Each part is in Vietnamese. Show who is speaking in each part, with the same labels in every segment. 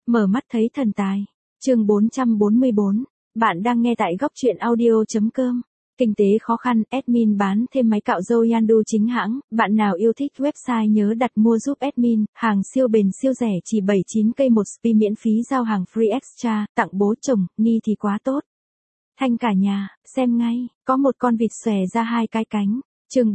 Speaker 1: Mở mắt thấy thần tài. Chương 444. Bạn đang nghe tại góc truyện audio.com. Kinh tế khó khăn, admin bán thêm máy cạo râu Yandu chính hãng. Bạn nào yêu thích website nhớ đặt mua giúp admin. Hàng siêu bền siêu rẻ chỉ 79k một spi miễn phí giao hàng free extra. Tặng bố chồng, Ni thì quá tốt. Thanh cả nhà, xem ngay. Có một con vịt xòe ra hai cái cánh. Chương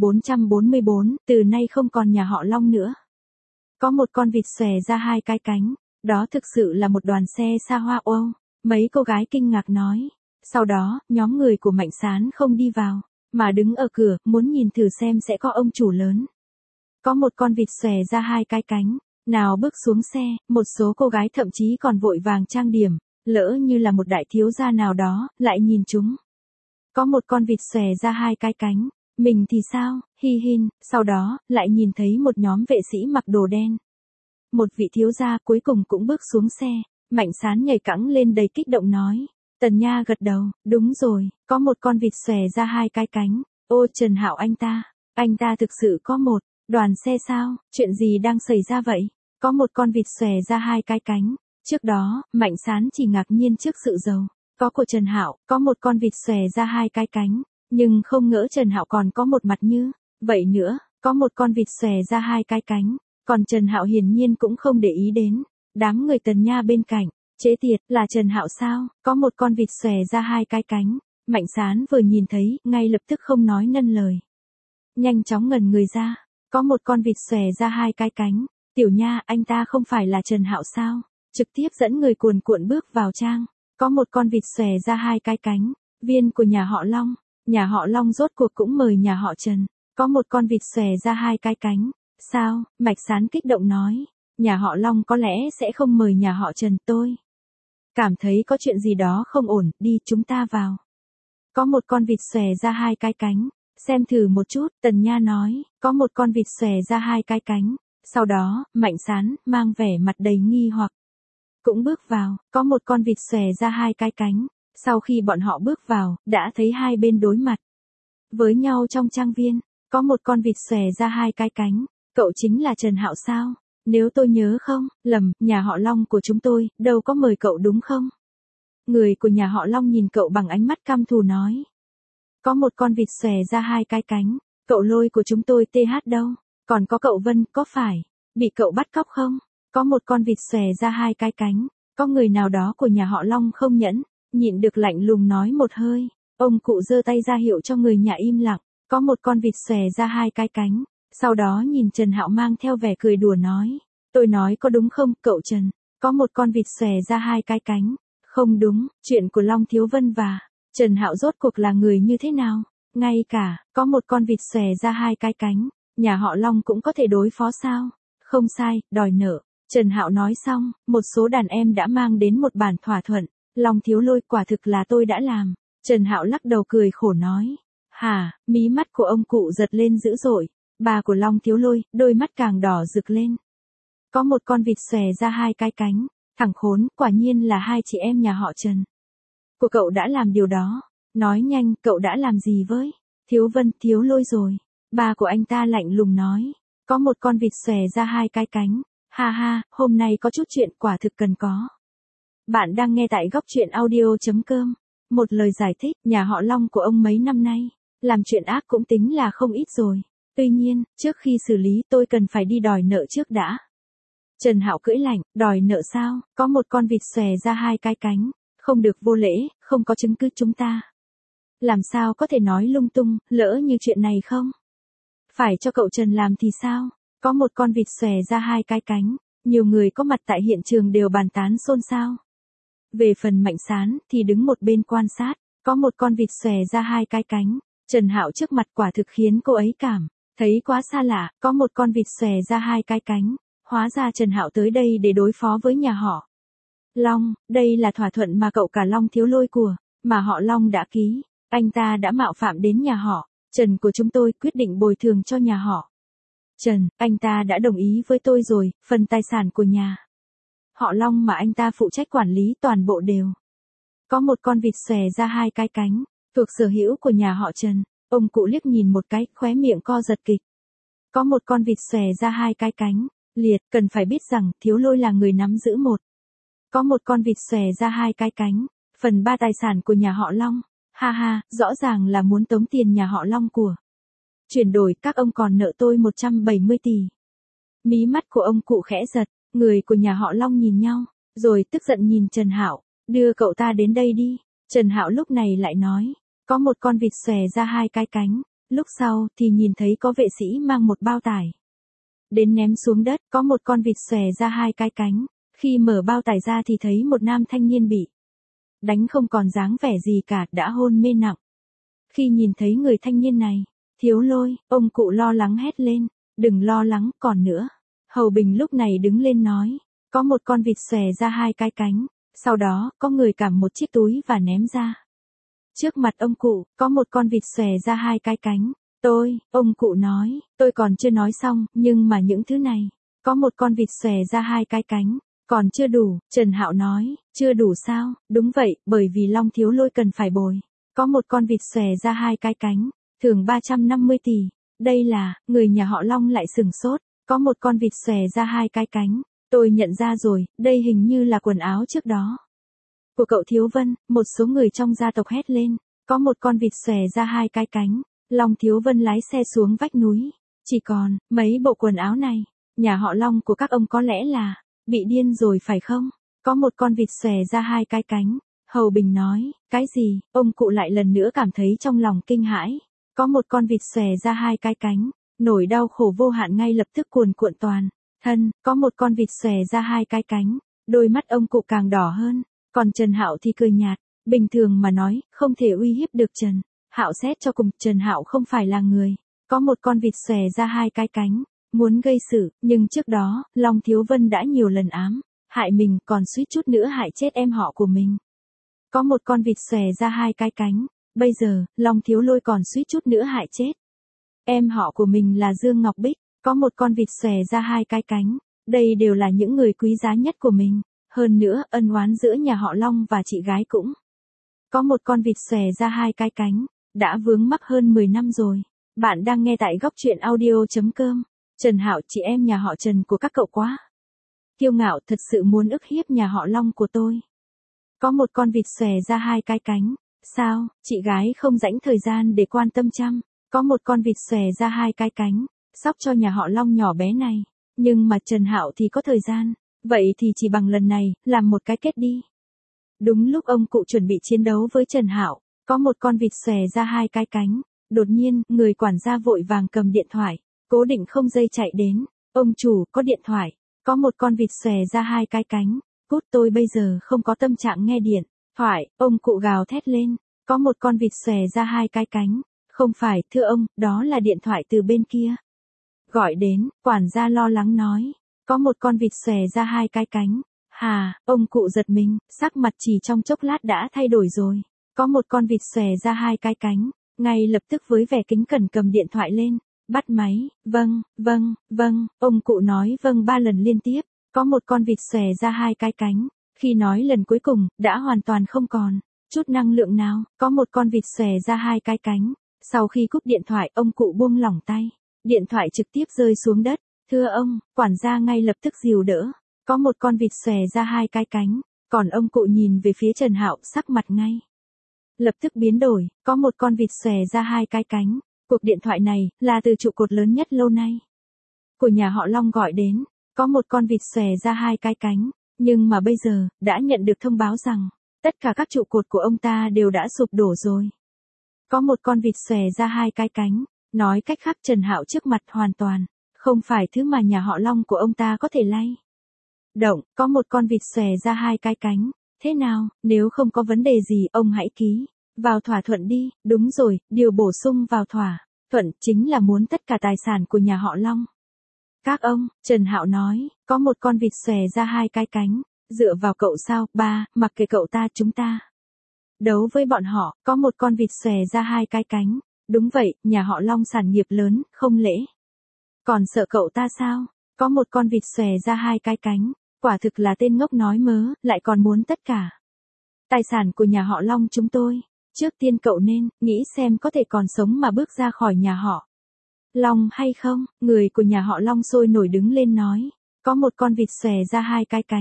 Speaker 1: 444. Từ nay không còn nhà họ Long nữa. Có một con vịt xòe ra hai cái cánh. Đó thực sự là một đoàn xe xa hoa ô. Mấy cô gái kinh ngạc nói. Sau đó, nhóm người của Mạnh Sán không đi vào, mà đứng ở cửa, muốn nhìn thử xem sẽ có ông chủ lớn. Có một con vịt xòe ra hai cái cánh. Nào bước xuống xe, một số cô gái thậm chí còn vội vàng trang điểm, lỡ như là một đại thiếu gia nào đó, lại nhìn chúng. Có một con vịt xòe ra hai cái cánh. Mình thì sao, hi hin, sau đó, lại nhìn thấy một nhóm vệ sĩ mặc đồ đen. Một vị thiếu gia cuối cùng cũng bước xuống xe, Mạnh Sán nhảy cẫng lên đầy kích động nói. Tần Nha gật đầu, đúng rồi, có một con vịt xòe ra hai cái cánh. Ô Trần Hạo anh ta thực sự có một đoàn xe sao, chuyện gì đang xảy ra vậy? Có một con vịt xòe ra hai cái cánh. Trước đó, Mạnh Sán chỉ ngạc nhiên trước sự giàu có của Trần Hạo, có một con vịt xòe ra hai cái cánh, nhưng không ngỡ Trần Hạo còn có một mặt như vậy nữa, có một con vịt xòe ra hai cái cánh. Còn Trần Hạo hiển nhiên cũng không để ý đến. Đám người Tần Nha bên cạnh, chế tiệt, là Trần Hạo sao, có một con vịt xòe ra hai cái cánh. Mạnh Sán vừa nhìn thấy, ngay lập tức không nói nên lời. Nhanh chóng ngẩn người ra, có một con vịt xòe ra hai cái cánh. Tiểu Nha, anh ta không phải là Trần Hạo sao? Trực tiếp dẫn người cuồn cuộn bước vào trang. Có một con vịt xòe ra hai cái cánh. Viên của nhà họ Long. Nhà họ Long rốt cuộc cũng mời nhà họ Trần. Có một con vịt xòe ra hai cái cánh. Sao? Mạch Sán kích động nói. Nhà họ Long có lẽ sẽ không mời nhà họ Trần, tôi cảm thấy có chuyện gì đó không ổn, đi chúng ta vào. Có một con vịt xòe ra hai cái cánh. Xem thử một chút, Tần Nha nói, có một con vịt xòe ra hai cái cánh. Sau đó, Mạnh Sán, mang vẻ mặt đầy nghi hoặc, cũng bước vào, có một con vịt xòe ra hai cái cánh. Sau khi bọn họ bước vào, đã thấy hai bên đối mặt với nhau trong trang viên. Có một con vịt xòe ra hai cái cánh. Cậu chính là Trần Hạo sao? Nếu tôi nhớ không lầm, nhà họ Long của chúng tôi, đâu có mời cậu đúng không? Người của nhà họ Long nhìn cậu bằng ánh mắt căm thù nói. Có một con vịt xòe ra hai cái cánh. Cậu Lôi của chúng tôi TH đâu? Còn có cậu Vân, có phải bị cậu bắt cóc không? Có một con vịt xòe ra hai cái cánh. Có người nào đó của nhà họ Long không nhẫn nhịn được lạnh lùng nói một hơi. Ông cụ giơ tay ra hiệu cho người nhà im lặng. Có một con vịt xòe ra hai cái cánh. Sau đó nhìn Trần Hạo mang theo vẻ cười đùa nói. Tôi nói có đúng không, cậu Trần? Có một con vịt xòe ra hai cái cánh. Không đúng, chuyện của Long Thiếu Vân và Trần Hạo rốt cuộc là người như thế nào? Ngay cả, có một con vịt xòe ra hai cái cánh. Nhà họ Long cũng có thể đối phó sao? Không sai, đòi nợ. Trần Hạo nói xong, một số đàn em đã mang đến một bản thỏa thuận. Long Thiếu Lôi, quả thực là tôi đã làm. Trần Hạo lắc đầu cười khổ nói. Hả, mí mắt của ông cụ giật lên dữ dội. Bà của Long Thiếu Lôi, đôi mắt càng đỏ rực lên. Có một con vịt xòe ra hai cái cánh. Thằng khốn, quả nhiên là hai chị em nhà họ Trần của cậu đã làm điều đó. Nói nhanh, cậu đã làm gì với Thiếu Vân, Thiếu Lôi rồi? Bà của anh ta lạnh lùng nói. Có một con vịt xòe ra hai cái cánh. Ha ha, hôm nay có chút chuyện quả thực cần có. Bạn đang nghe tại góc truyện audio.com. Một lời giải thích, nhà họ Long của ông mấy năm nay làm chuyện ác cũng tính là không ít rồi. Tuy nhiên, trước khi xử lý tôi cần phải đi đòi nợ trước đã. Trần Hạo cưỡi lạnh, đòi nợ sao? Có một con vịt xòe ra hai cái cánh. Không được vô lễ, không có chứng cứ chúng ta làm sao có thể nói lung tung, lỡ như chuyện này không phải cho cậu Trần làm thì sao? Có một con vịt xòe ra hai cái cánh. Nhiều người có mặt tại hiện trường đều bàn tán xôn xao. Về phần Mạnh Sán thì đứng một bên quan sát. Có một con vịt xòe ra hai cái cánh. Trần Hạo trước mặt quả thực khiến cô ấy cảm thấy quá xa lạ. Có một con vịt xòe ra hai cái cánh. Hóa ra Trần Hạo tới đây để đối phó với nhà họ Long. Đây là thỏa thuận mà cậu cả Long Thiếu Lôi của mà họ Long đã ký. Anh ta đã mạo phạm đến nhà họ Trần của chúng tôi, quyết định bồi thường cho nhà họ Trần. Anh ta đã đồng ý với tôi rồi. Phần tài sản của nhà họ Long mà anh ta phụ trách quản lý toàn bộ đều có một con vịt xòe ra hai cái cánh. Thuộc sở hữu của nhà họ Trần. Ông cụ liếc nhìn một cái, khóe miệng co giật kịch. Có một con vịt xòe ra hai cái cánh. Liệt, cần phải biết rằng Thiếu Lôi là người nắm giữ một có một con vịt xòe ra hai cái cánh, phần ba tài sản của nhà họ Long. Ha ha, rõ ràng là muốn tống tiền nhà họ Long của. Chuyển đổi, các ông còn nợ tôi 170 tỷ. Mí mắt của ông cụ khẽ giật, người của nhà họ Long nhìn nhau, rồi tức giận nhìn Trần Hạo, đưa cậu ta đến đây đi. Trần Hạo lúc này lại nói, có một con vịt xòe ra hai cái cánh, lúc sau thì nhìn thấy có vệ sĩ mang một bao tải đến ném xuống đất, có một con vịt xòe ra hai cái cánh, khi mở bao tải ra thì thấy một nam thanh niên bị đánh không còn dáng vẻ gì cả, đã hôn mê nặng. Khi nhìn thấy người thanh niên này, Thiếu Lôi, ông cụ lo lắng hét lên, đừng lo lắng, còn nữa. Hầu Bình lúc này đứng lên nói, có một con vịt xòe ra hai cái cánh, sau đó có người cầm một chiếc túi và ném ra. Trước mặt ông cụ, có một con vịt xòe ra hai cái cánh. Ông cụ nói, tôi còn chưa nói xong, nhưng mà những thứ này, có một con vịt xòe ra hai cái cánh, còn chưa đủ. Trần Hạo nói, chưa đủ sao? Đúng vậy, bởi vì Long Thiếu Lôi cần phải bồi. Có một con vịt xòe ra hai cái cánh, thưởng 350 tỷ. Đây là, người nhà họ Long lại sửng sốt, có một con vịt xòe ra hai cái cánh. Tôi nhận ra rồi, đây hình như là quần áo trước đó của cậu Thiếu Vân. Một số người trong gia tộc hét lên, có một con vịt xòe ra hai cái cánh. Long Thiếu Vân lái xe xuống vách núi, chỉ còn mấy bộ quần áo này. Nhà họ Long của các ông có lẽ là bị điên rồi phải không? Có một con vịt xòe ra hai cái cánh. Hầu Bình nói, cái gì? Ông cụ lại lần nữa cảm thấy trong lòng kinh hãi. Có một con vịt xòe ra hai cái cánh, nỗi đau khổ vô hạn ngay lập tức cuồn cuộn toàn thân. Có một con vịt xòe ra hai cái cánh, đôi mắt ông cụ càng đỏ hơn. Còn Trần Hạo thì cười nhạt, bình thường mà nói, không thể uy hiếp được Trần Hạo. Xét cho cùng, Trần Hạo không phải là người có một con vịt xòe ra hai cái cánh muốn gây sự, nhưng trước đó, Long Thiếu Vân đã nhiều lần ám hại mình, còn suýt chút nữa hại chết em họ của mình. Có một con vịt xòe ra hai cái cánh, bây giờ, Long Thiếu Lôi còn suýt chút nữa hại chết em họ của mình là Dương Ngọc Bích. Có một con vịt xòe ra hai cái cánh, đây đều là những người quý giá nhất của mình. Hơn nữa, ân oán giữa nhà họ Long và chị gái cũng có một con vịt xòe ra hai cái cánh, đã vướng mắc hơn 10 năm rồi. Bạn đang nghe tại góc truyện audio.com. Trần Hạo, chị em nhà họ Trần của các cậu quá kiêu ngạo, thật sự muốn ức hiếp nhà họ Long của tôi. Có một con vịt xòe ra hai cái cánh, sao, chị gái không rảnh thời gian để quan tâm chăm. Có một con vịt xòe ra hai cái cánh, sóc cho nhà họ Long nhỏ bé này. Nhưng mà Trần Hạo thì có thời gian, vậy thì chỉ bằng lần này, làm một cái kết đi. Đúng lúc ông cụ chuẩn bị chiến đấu với Trần Hạo, có một con vịt xòe ra hai cái cánh. Đột nhiên, người quản gia vội vàng cầm điện thoại, cố định không dây chạy đến. Ông chủ, có điện thoại. Có một con vịt xòe ra hai cái cánh. Cút, tôi bây giờ không có tâm trạng nghe điện thoại. Ông cụ gào thét lên. Có một con vịt xòe ra hai cái cánh. Không phải, thưa ông, đó là điện thoại từ bên kia gọi đến. Quản gia lo lắng nói, có một con vịt xòe ra hai cái cánh. Hà, ông cụ giật mình, sắc mặt chỉ trong chốc lát đã thay đổi rồi. Có một con vịt xòe ra hai cái cánh, ngay lập tức với vẻ kính cẩn cầm điện thoại lên, bắt máy. Vâng, ông cụ nói vâng 3 lần liên tiếp. Có một con vịt xòe ra hai cái cánh, khi nói lần cuối cùng, đã hoàn toàn không còn chút năng lượng nào. Có một con vịt xòe ra hai cái cánh. Sau khi cúp điện thoại, ông cụ buông lỏng tay, điện thoại trực tiếp rơi xuống đất. Thưa ông, quản gia ngay lập tức dìu đỡ. Có một con vịt xòe ra hai cái cánh, còn ông cụ nhìn về phía Trần Hạo, sắc mặt ngay lập tức biến đổi. Có một con vịt xòe ra hai cái cánh. Cuộc điện thoại này là từ trụ cột lớn nhất lâu nay của nhà họ Long gọi đến. Có một con vịt xòe ra hai cái cánh, nhưng mà bây giờ đã nhận được thông báo rằng tất cả các trụ cột của ông ta đều đã sụp đổ rồi. Có một con vịt xòe ra hai cái cánh, nói cách khác Trần Hạo trước mặt hoàn toàn không phải thứ mà nhà họ Long của ông ta có thể lay động. Có một con vịt xòe ra hai cái cánh. Thế nào, nếu không có vấn đề gì, ông hãy ký vào thỏa thuận đi. Đúng rồi, điều bổ sung vào thỏa thuận chính là muốn tất cả tài sản của nhà họ Long. Các ông, Trần Hạo nói, có một con vịt xòe ra hai cái cánh, dựa vào cậu sao? Ba, mặc kệ cậu ta, chúng ta đấu với bọn họ. Có một con vịt xòe ra hai cái cánh. Đúng vậy, nhà họ Long sản nghiệp lớn, không lẽ còn sợ cậu ta sao? Có một con vịt xòe ra hai cái cánh, quả thực là tên ngốc nói mớ, lại còn muốn tất cả tài sản của nhà họ Long chúng tôi. Trước tiên cậu nên nghĩ xem có thể còn sống mà bước ra khỏi nhà họ Long hay không. Người của nhà họ Long sôi nổi đứng lên nói, có một con vịt xòe ra hai cái cánh,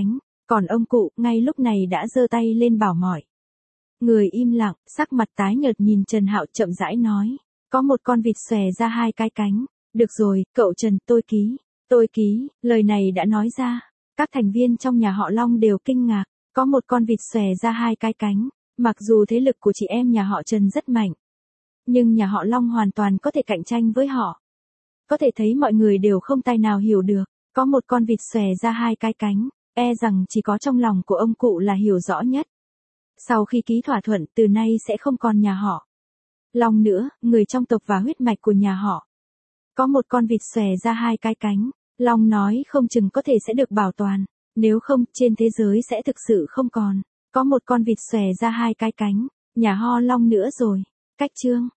Speaker 1: Còn ông cụ, ngay lúc này đã giơ tay lên bảo mỏi. Người im lặng, sắc mặt tái nhợt nhìn Trần Hạo chậm rãi nói. Có một con vịt xòe ra hai cái cánh. Được rồi, cậu Trần, tôi ký. Tôi ký, lời này đã nói ra. Các thành viên trong nhà họ Long đều kinh ngạc. Có một con vịt xòe ra hai cái cánh. Mặc dù thế lực của chị em nhà họ Trần rất mạnh. Nhưng nhà họ Long hoàn toàn có thể cạnh tranh với họ. Có thể thấy mọi người đều không tài nào hiểu được. Có một con vịt xòe ra hai cái cánh. E rằng chỉ có trong lòng của ông cụ là hiểu rõ nhất. Sau khi ký thỏa thuận, từ nay sẽ không còn nhà họ Long nữa, người trong tộc và huyết mạch của nhà họ. Có một con vịt xòe ra hai cái cánh. Long nói không chừng có thể sẽ được bảo toàn. Nếu không, trên thế giới sẽ thực sự không còn. Có một con vịt xòe ra hai cái cánh. Nhà ho Long nữa rồi. Cách chương.